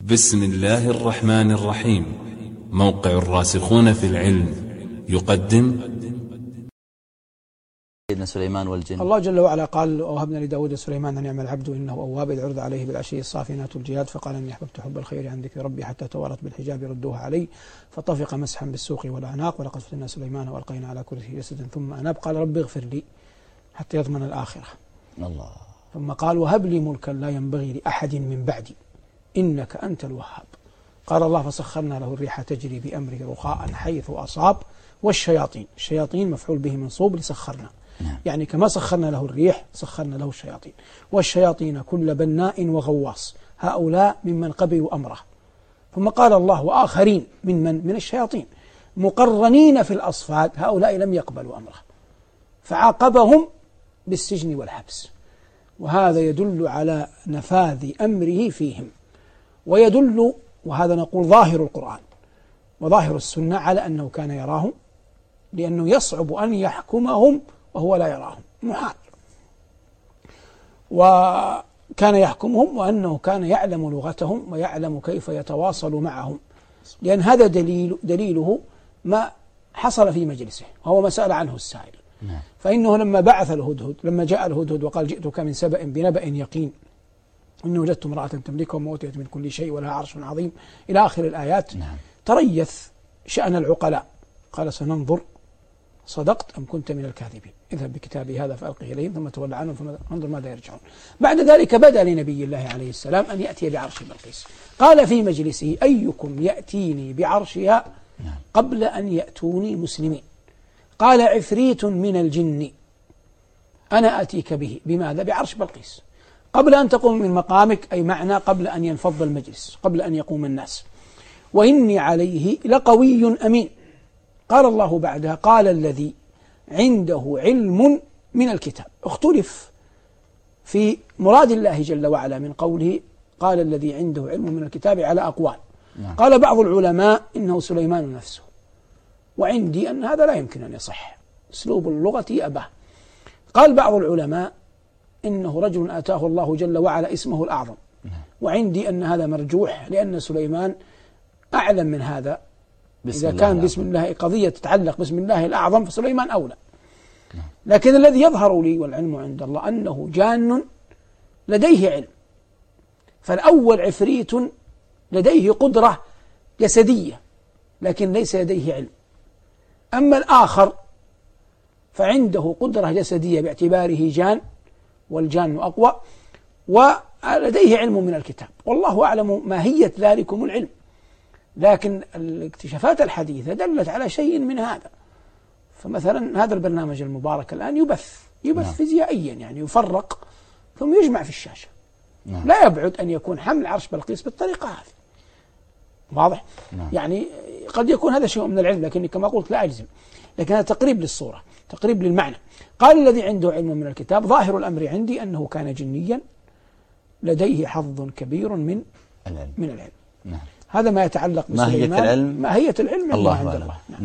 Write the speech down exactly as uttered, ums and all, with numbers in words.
بسم الله الرحمن الرحيم. موقع الراسخون في العلم يقدم سيدنا سليمان والجن. الله جل وعلا قال: ووهبنا لداود سليمان نعم العبد إنه أواب، إذ عرض عليه بالعشي الصافنات الجياد فقال إني أحببت حب الخير عن ذكر ربي حتى توارت بالحجاب ردوها علي فطفق مسحا بالسوق والأعناق ولقد فتنا سليمان وألقينا على كرسيه جسدا ثم أناب قال رب اغفر لي حتى يضمن الآخرة. الله. ثم قال وهب لي ملكا لا ينبغي لأحد من بعدي إنك أنت الوهاب. قال الله فسخرنا له الريح تجري بأمره رخاء حيث أصاب والشياطين، الشياطين مفعول به منصوب لسخرنا، نعم. يعني كما سخرنا له الريح سخرنا له الشياطين، والشياطين كل بناء وغواص هؤلاء ممن قبلوا أمره. ثم قال الله وآخرين من من من الشياطين مقرنين في الأصفاد هؤلاء لم يقبلوا أمره فعاقبهم بالسجن والحبس، وهذا يدل على نفاذ أمره فيهم، ويدل وهذا نقول ظاهر القرآن وظاهر السنة على أنه كان يراهم، لأنه يصعب أن يحكمهم وهو لا يراهم، محال. وكان يحكمهم وأنه كان يعلم لغتهم ويعلم كيف يتواصل معهم، لأن هذا دليل دليله ما حصل في مجلسه وهو ما سأل عنه السائل. فإنه لما بعث الهدهد، لما جاء الهدهد وقال جئتك من سبأ بنبأ يقين إنه وجدت امرأة تملكهم وأوتيت من كل شيء ولها عرش عظيم إلى آخر الآيات. نعم. تريث شأن العقلاء قال سننظر صدقت أم كنت من الكاذبين، اذهب بكتابي هذا فألقه إليهم ثم تولى عنهم فانظر ماذا يرجعون. بعد ذلك بدأ لنبي الله عليه السلام أن يأتي بعرش بلقيس، قال في مجلسه أيكم يأتيني بعرشها قبل أن يأتوني مسلمين. قال عفريت من الجن أنا أتيك به. بماذا؟ بعرش بلقيس قبل أن تقوم من مقامك، أي معنى قبل أن ينفض المجلس، قبل أن يقوم الناس. وإني عليه لقوي أمين. قال الله بعدها قال الذي عنده علم من الكتاب. اختلف في مراد الله جل وعلا من قوله قال الذي عنده علم من الكتاب على أقوال. نعم. قال بعض العلماء إنه سليمان نفسه، وعندي أن هذا لا يمكن أن يصح، أسلوب اللغة أباه. قال بعض العلماء إنه رجل آتاه الله جل وعلا اسمه الأعظم، وعندي أن هذا مرجوح لأن سليمان أعلم من هذا. إذا كان بسم الله قضية تتعلق بسم الله الأعظم فسليمان أولى. لكن الذي يظهر لي والعلم عند الله أنه جان لديه علم، فالأول عفريت لديه قدرة جسدية لكن ليس لديه علم، أما الآخر فعنده قدرة جسدية باعتباره جان والجان أقوى ولديه علم من الكتاب، والله أعلم ماهية ذلكم العلم. لكن الاكتشافات الحديثة دلت على شيء من هذا. فمثلا هذا البرنامج المبارك الآن يبث يبث نعم. فيزيائيا، يعني يفرق ثم يجمع في الشاشة. نعم. لا يبعد أن يكون حمل عرش بلقيس بالطريقة هذه. واضح؟ نعم. يعني قد يكون هذا شيء من العلم لكني كما قلت لا أجزم، لكن هذا تقريب للصورة، تقريب للمعنى. قال الذي عنده علم من الكتاب ظاهر الأمر عندي أنه كان جنيا لديه حظ كبير من العلم. من العلم. نعم. هذا ما يتعلق بسليمان، ماهية العلم، ماهية العلم الله عند الله. الله. نعم.